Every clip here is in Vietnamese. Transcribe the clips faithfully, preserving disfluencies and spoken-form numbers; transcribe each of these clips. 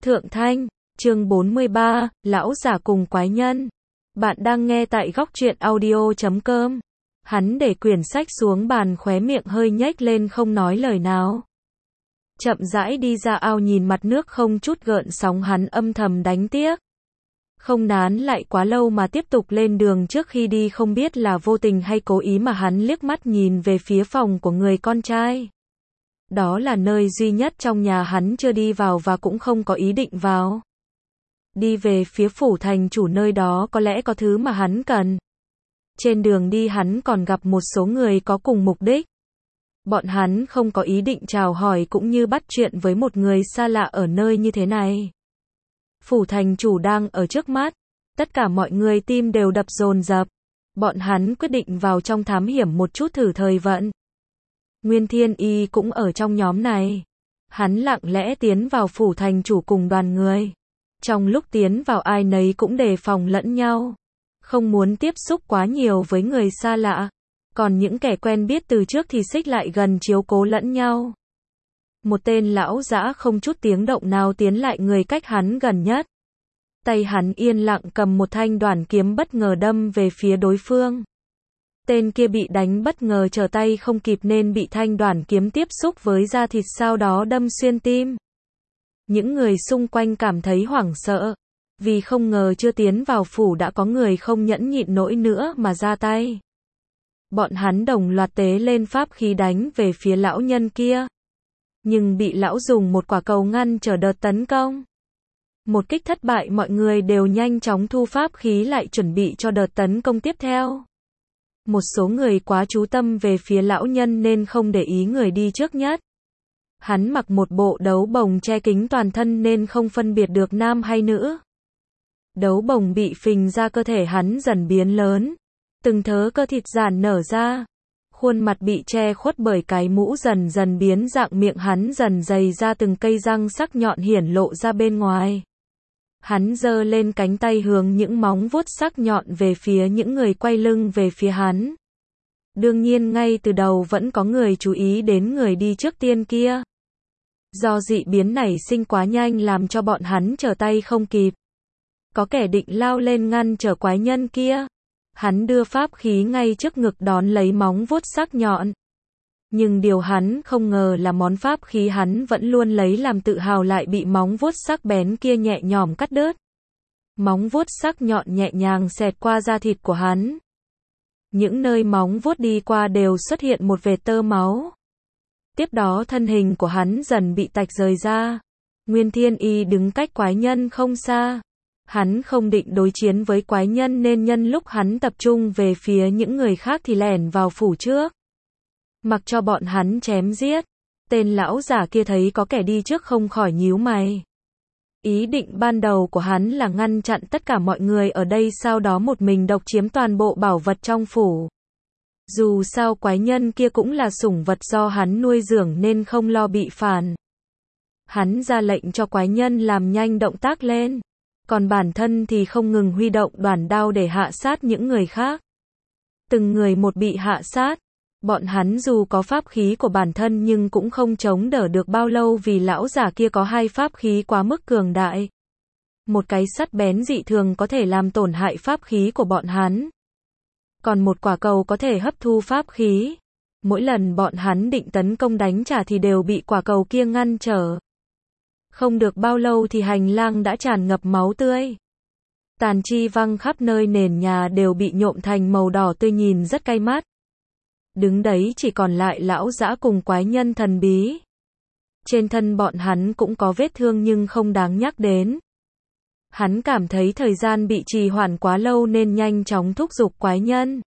Thượng Thanh, chương bốn mươi ba, lão giả cùng quái nhân. Bạn đang nghe tại góc truyện audio chấm com. Hắn để quyển sách xuống bàn, khóe miệng hơi nhếch lên không nói lời nào. Chậm rãi đi ra ao, nhìn mặt nước không chút gợn sóng, hắn âm thầm đánh tiếc. Không nán lại quá lâu mà tiếp tục lên đường. Trước khi đi không biết là vô tình hay cố ý mà hắn liếc mắt nhìn về phía phòng của người con trai. Đó là nơi duy nhất trong nhà hắn chưa đi vào và cũng không có ý định vào. Đi về phía phủ thành chủ, nơi đó có lẽ có thứ mà hắn cần. Trên đường đi hắn còn gặp một số người có cùng mục đích. Bọn hắn không có ý định chào hỏi cũng như bắt chuyện với một người xa lạ ở nơi như thế này. Phủ thành chủ đang ở trước mắt. Tất cả mọi người tim đều đập dồn dập. Bọn hắn quyết định vào trong thám hiểm một chút thử thời vận. Nguyên Thiên Y cũng ở trong nhóm này. Hắn lặng lẽ tiến vào phủ thành chủ cùng đoàn người. Trong lúc tiến vào ai nấy cũng đề phòng lẫn nhau. Không muốn tiếp xúc quá nhiều với người xa lạ. Còn những kẻ quen biết từ trước thì xích lại gần chiếu cố lẫn nhau. Một tên lão dã không chút tiếng động nào tiến lại người cách hắn gần nhất. Tay hắn yên lặng cầm một thanh đoản kiếm bất ngờ đâm về phía đối phương. Tên kia bị đánh bất ngờ, trở tay không kịp nên bị thanh đoản kiếm tiếp xúc với da thịt, sau đó đâm xuyên tim. Những người xung quanh cảm thấy hoảng sợ, vì không ngờ chưa tiến vào phủ đã có người không nhẫn nhịn nổi nữa mà ra tay. Bọn hắn đồng loạt tế lên pháp khí đánh về phía lão nhân kia. Nhưng bị lão dùng một quả cầu ngăn trở đợt tấn công. Một kích thất bại, mọi người đều nhanh chóng thu pháp khí lại chuẩn bị cho đợt tấn công tiếp theo. Một số người quá chú tâm về phía lão nhân nên không để ý người đi trước nhất. Hắn mặc một bộ đấu bồng che kín toàn thân nên không phân biệt được nam hay nữ. Đấu bồng bị phình ra, cơ thể hắn dần biến lớn. Từng thớ cơ thịt giản nở ra. Khuôn mặt bị che khuất bởi cái mũ dần dần biến dạng, miệng hắn dần dày ra, từng cây răng sắc nhọn hiển lộ ra bên ngoài. Hắn giơ lên cánh tay hướng những móng vuốt sắc nhọn về phía những người quay lưng về phía hắn. Đương nhiên ngay từ đầu vẫn có người chú ý đến người đi trước tiên kia. Do dị biến nảy sinh quá nhanh làm cho bọn hắn trở tay không kịp. Có kẻ định lao lên ngăn trở quái nhân kia. Hắn đưa pháp khí ngay trước ngực đón lấy móng vuốt sắc nhọn. Nhưng điều hắn không ngờ là món pháp khí hắn vẫn luôn lấy làm tự hào lại bị móng vuốt sắc bén kia nhẹ nhõm cắt đứt. Móng vuốt sắc nhọn nhẹ nhàng xẹt qua da thịt của hắn. Những nơi móng vuốt đi qua đều xuất hiện một vệt tơ máu. Tiếp đó thân hình của hắn dần bị tách rời ra. Nguyên Thiên Y đứng cách quái nhân không xa. Hắn không định đối chiến với quái nhân nên nhân lúc hắn tập trung về phía những người khác thì lẻn vào phủ trước. Mặc cho bọn hắn chém giết. Tên lão giả kia thấy có kẻ đi trước không khỏi nhíu mày. Ý định ban đầu của hắn là ngăn chặn tất cả mọi người ở đây, sau đó một mình độc chiếm toàn bộ bảo vật trong phủ. Dù sao quái nhân kia cũng là sủng vật do hắn nuôi dưỡng nên không lo bị phản. Hắn ra lệnh cho quái nhân làm nhanh động tác lên. Còn bản thân thì không ngừng huy động đoản đao để hạ sát những người khác. Từng người một bị hạ sát. Bọn hắn dù có pháp khí của bản thân nhưng cũng không chống đỡ được bao lâu vì lão giả kia có hai pháp khí quá mức cường đại. Một cái sắt bén dị thường có thể làm tổn hại pháp khí của bọn hắn. Còn một quả cầu có thể hấp thu pháp khí. Mỗi lần bọn hắn định tấn công đánh trả thì đều bị quả cầu kia ngăn trở. Không được bao lâu thì hành lang đã tràn ngập máu tươi. Tàn chi văng khắp nơi, nền nhà đều bị nhuộm thành màu đỏ tươi nhìn rất cay mắt. Đứng đấy chỉ còn lại lão dã cùng quái nhân thần bí. Trên thân bọn hắn cũng có vết thương nhưng không đáng nhắc đến. Hắn cảm thấy thời gian bị trì hoãn quá lâu nên nhanh chóng thúc giục quái nhân.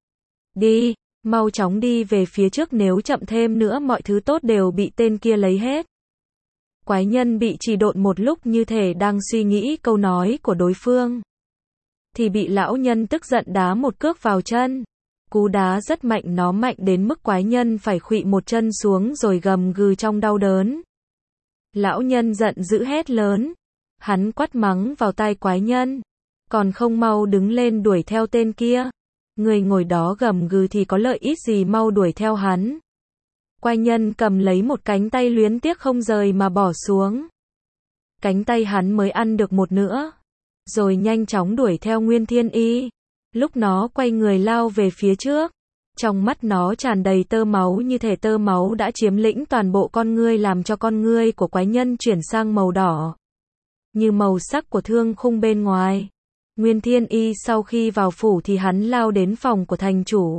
Đi, mau chóng đi về phía trước, nếu chậm thêm nữa mọi thứ tốt đều bị tên kia lấy hết. Quái nhân bị trì độn một lúc, như thể đang suy nghĩ câu nói của đối phương. Thì bị lão nhân tức giận đá một cước vào chân. Cú đá rất mạnh, nó mạnh đến mức quái nhân phải khuỵu một chân xuống rồi gầm gừ trong đau đớn. Lão nhân giận dữ hét lớn. Hắn quát mắng vào tai quái nhân. Còn không mau đứng lên đuổi theo tên kia. Người ngồi đó gầm gừ thì có lợi ít gì, mau đuổi theo hắn. Quái nhân cầm lấy một cánh tay luyến tiếc không rời mà bỏ xuống. cánh tay hắn mới ăn được một nửa, rồi nhanh chóng đuổi theo Nguyên Thiên Y. Lúc nó quay người lao về phía trước, trong mắt nó tràn đầy tơ máu, như thể tơ máu đã chiếm lĩnh toàn bộ con ngươi, làm cho con ngươi của quái nhân chuyển sang màu đỏ, như màu sắc của thương khung bên ngoài. Nguyên Thiên Y sau khi vào phủ thì hắn lao đến phòng của thành chủ.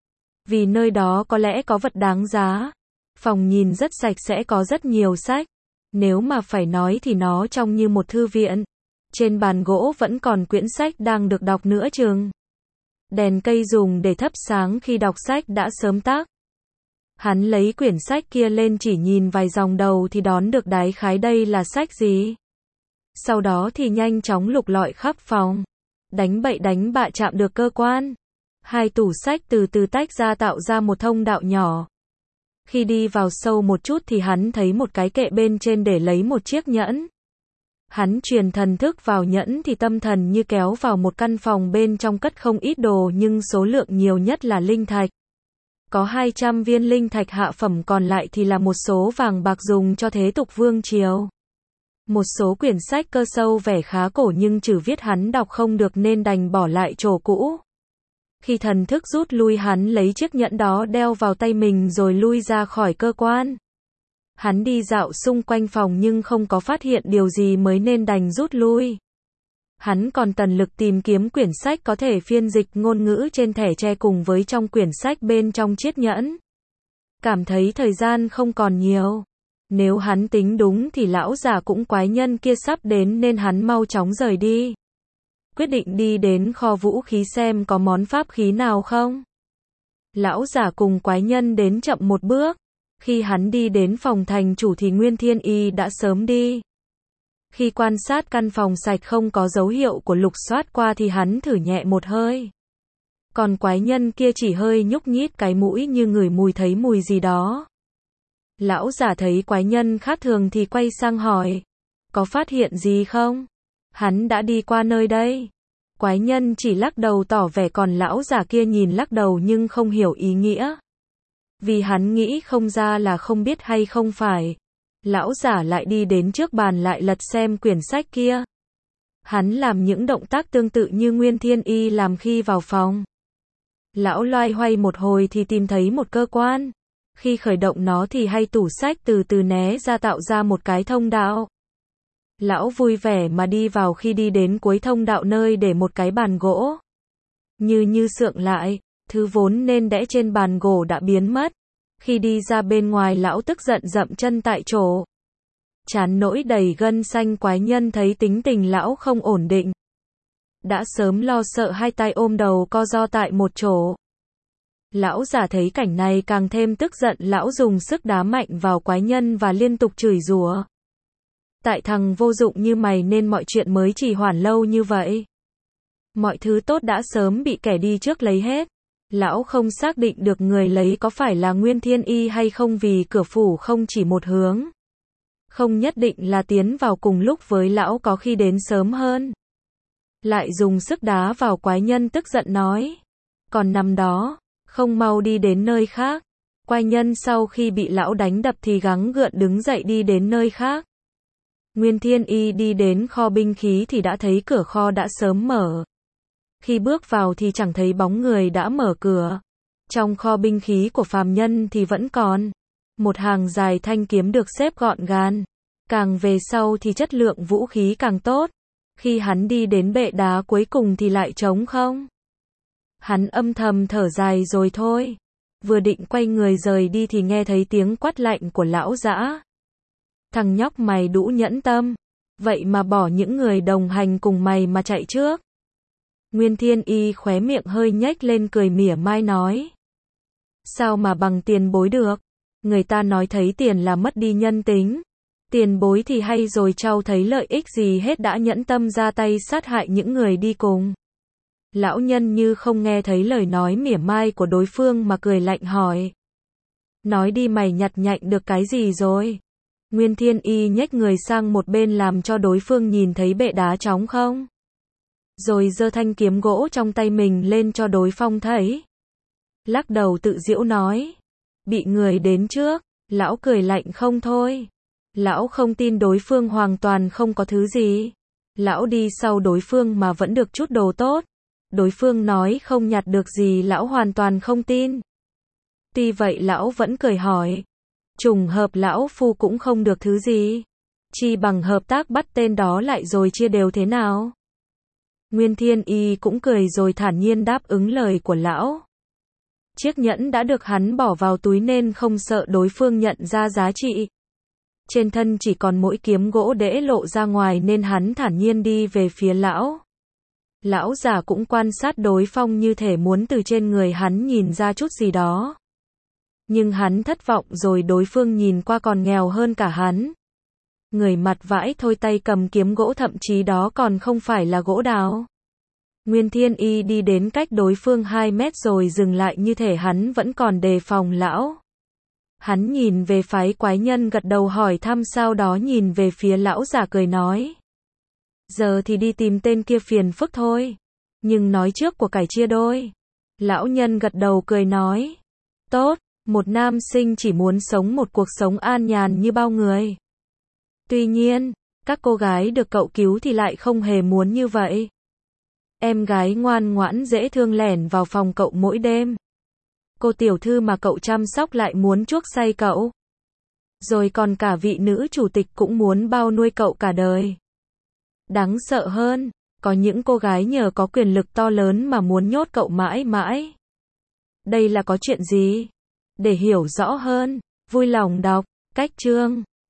Vì nơi đó có lẽ có vật đáng giá. Phòng nhìn rất sạch sẽ, có rất nhiều sách. Nếu mà phải nói thì nó trông như một thư viện. Trên bàn gỗ vẫn còn quyển sách đang được đọc nữa chừng. Đèn cây dùng để thắp sáng khi đọc sách đã sớm tắt. Hắn lấy quyển sách kia lên, chỉ nhìn vài dòng đầu thì đoán được đại khái đây là sách gì. Sau đó thì nhanh chóng lục lọi khắp phòng. Đánh bậy đánh bạ chạm được cơ quan. Hai tủ sách từ từ tách ra tạo ra một thông đạo nhỏ. Khi đi vào sâu một chút thì hắn thấy một cái kệ bên trên để lấy một chiếc nhẫn. Hắn truyền thần thức vào nhẫn thì tâm thần như kéo vào một căn phòng bên trong cất không ít đồ, nhưng số lượng nhiều nhất là linh thạch. Có hai trăm viên linh thạch hạ phẩm, còn lại thì là một số vàng bạc dùng cho thế tục vương triều. Một số quyển sách cơ sâu vẻ khá cổ nhưng chữ viết hắn đọc không được nên đành bỏ lại chỗ cũ. Khi thần thức rút lui, hắn lấy chiếc nhẫn đó đeo vào tay mình rồi lui ra khỏi cơ quan. Hắn đi dạo xung quanh phòng nhưng không có phát hiện điều gì mới nên đành rút lui. Hắn còn tận lực tìm kiếm quyển sách có thể phiên dịch ngôn ngữ trên thẻ tre cùng với trong quyển sách bên trong chiếc nhẫn. Cảm thấy thời gian không còn nhiều. Nếu hắn tính đúng thì lão già cũng quái nhân kia sắp đến nên hắn mau chóng rời đi. Quyết định đi đến kho vũ khí xem có món pháp khí nào không. Lão già cùng quái nhân đến chậm một bước. Khi hắn đi đến phòng thành chủ thì Nguyên Thiên Y đã sớm đi. Khi quan sát căn phòng sạch không có dấu hiệu của lục soát qua thì hắn thử nhẹ một hơi. Còn quái nhân kia chỉ hơi nhúc nhích cái mũi như ngửi mùi thấy mùi gì đó. Lão già thấy quái nhân khác thường thì quay sang hỏi. Có phát hiện gì không? Hắn đã đi qua nơi đây. Quái nhân chỉ lắc đầu tỏ vẻ, còn lão già kia nhìn lắc đầu nhưng không hiểu ý nghĩa. Vì hắn nghĩ không ra là không biết hay không phải. Lão giả lại đi đến trước bàn lại lật xem quyển sách kia. Hắn làm những động tác tương tự như Nguyên Thiên Y làm khi vào phòng. Lão loay hoay một hồi thì tìm thấy một cơ quan. Khi khởi động nó thì hai tủ sách từ từ né ra tạo ra một cái thông đạo. Lão vui vẻ mà đi vào, khi đi đến cuối thông đạo nơi để một cái bàn gỗ. Như như sượng lại, thứ vốn nên đẽ trên bàn gỗ đã biến mất. Khi đi ra bên ngoài lão tức giận dậm chân tại chỗ. Trán nổi đầy gân xanh, quái nhân thấy tính tình lão không ổn định. Đã sớm lo sợ, hai tay ôm đầu co ro tại một chỗ. Lão già thấy cảnh này càng thêm tức giận, lão dùng sức đá mạnh vào quái nhân và liên tục chửi rủa. Tại thằng vô dụng như mày nên mọi chuyện mới trì hoãn lâu như vậy. Mọi thứ tốt đã sớm bị kẻ đi trước lấy hết. Lão không xác định được người lấy có phải là Nguyên Thiên Y hay không, vì cửa phủ không chỉ một hướng. Không nhất định là tiến vào cùng lúc với lão, có khi đến sớm hơn. Lại dùng sức đá vào quái nhân, tức giận nói. Còn nằm đó, không mau đi đến nơi khác. Quái nhân sau khi bị lão đánh đập thì gắng gượng đứng dậy đi đến nơi khác. Nguyên Thiên Y đi đến kho binh khí thì đã thấy cửa kho đã sớm mở. Khi bước vào thì chẳng thấy bóng người đã mở cửa. Trong kho binh khí của phàm nhân thì vẫn còn một hàng dài thanh kiếm được xếp gọn gàng. Càng về sau thì chất lượng vũ khí càng tốt. Khi hắn đi đến bệ đá cuối cùng thì lại trống không. Hắn âm thầm thở dài rồi thôi. Vừa định quay người rời đi thì nghe thấy tiếng quát lạnh của lão dã. Thằng nhóc mày đủ nhẫn tâm. Vậy mà bỏ những người đồng hành cùng mày mà chạy trước. Nguyên Thiên Y khóe miệng hơi nhếch lên cười mỉa mai nói. Sao mà bằng tiền bối được? Người ta nói thấy tiền là mất đi nhân tính. Tiền bối thì hay rồi, cháu thấy lợi ích gì hết đã nhẫn tâm ra tay sát hại những người đi cùng. Lão nhân như không nghe thấy lời nói mỉa mai của đối phương mà cười lạnh hỏi. Nói đi, mày nhặt nhạnh được cái gì rồi? Nguyên Thiên Y nhếch người sang một bên làm cho đối phương nhìn thấy bệ đá trống không. Rồi giơ thanh kiếm gỗ trong tay mình lên cho đối phương thấy. Lắc đầu tự giễu nói. Bị người đến trước, lão cười lạnh không thôi. Lão không tin đối phương hoàn toàn không có thứ gì. Lão đi sau đối phương mà vẫn được chút đồ tốt. Đối phương nói không nhặt được gì lão hoàn toàn không tin. Tuy vậy lão vẫn cười hỏi. Trùng hợp lão phu cũng không được thứ gì. Chi bằng hợp tác bắt tên đó lại rồi chia đều thế nào? Nguyên Thiên Y cũng cười rồi thản nhiên đáp ứng lời của lão. Chiếc nhẫn đã được hắn bỏ vào túi nên không sợ đối phương nhận ra giá trị. Trên thân chỉ còn mỗi kiếm gỗ đễ lộ ra ngoài nên hắn thản nhiên đi về phía lão. Lão già cũng quan sát đối phương như thể muốn từ trên người hắn nhìn ra chút gì đó. Nhưng hắn thất vọng rồi, đối phương nhìn qua còn nghèo hơn cả hắn. Người mặt vãi thôi, tay cầm kiếm gỗ, thậm chí đó còn không phải là gỗ đào. Nguyên Thiên Y đi đến cách đối phương hai mét rồi dừng lại như thể hắn vẫn còn đề phòng lão. Hắn nhìn về phái quái nhân gật đầu hỏi thăm, sau đó nhìn về phía lão già cười nói. Giờ thì đi tìm tên kia phiền phức thôi. Nhưng nói trước của cải chia đôi. Lão nhân gật đầu cười nói. Tốt, một nam sinh chỉ muốn sống một cuộc sống an nhàn như bao người. Tuy nhiên, các cô gái được cậu cứu thì lại không hề muốn như vậy. Em gái ngoan ngoãn dễ thương lẻn vào phòng cậu mỗi đêm. Cô tiểu thư mà cậu chăm sóc lại muốn chuốc say cậu. Rồi còn cả vị nữ chủ tịch cũng muốn bao nuôi cậu cả đời. Đáng sợ hơn, có những cô gái nhờ có quyền lực to lớn mà muốn nhốt cậu mãi mãi. Đây là có chuyện gì? Để hiểu rõ hơn, vui lòng đọc cách chương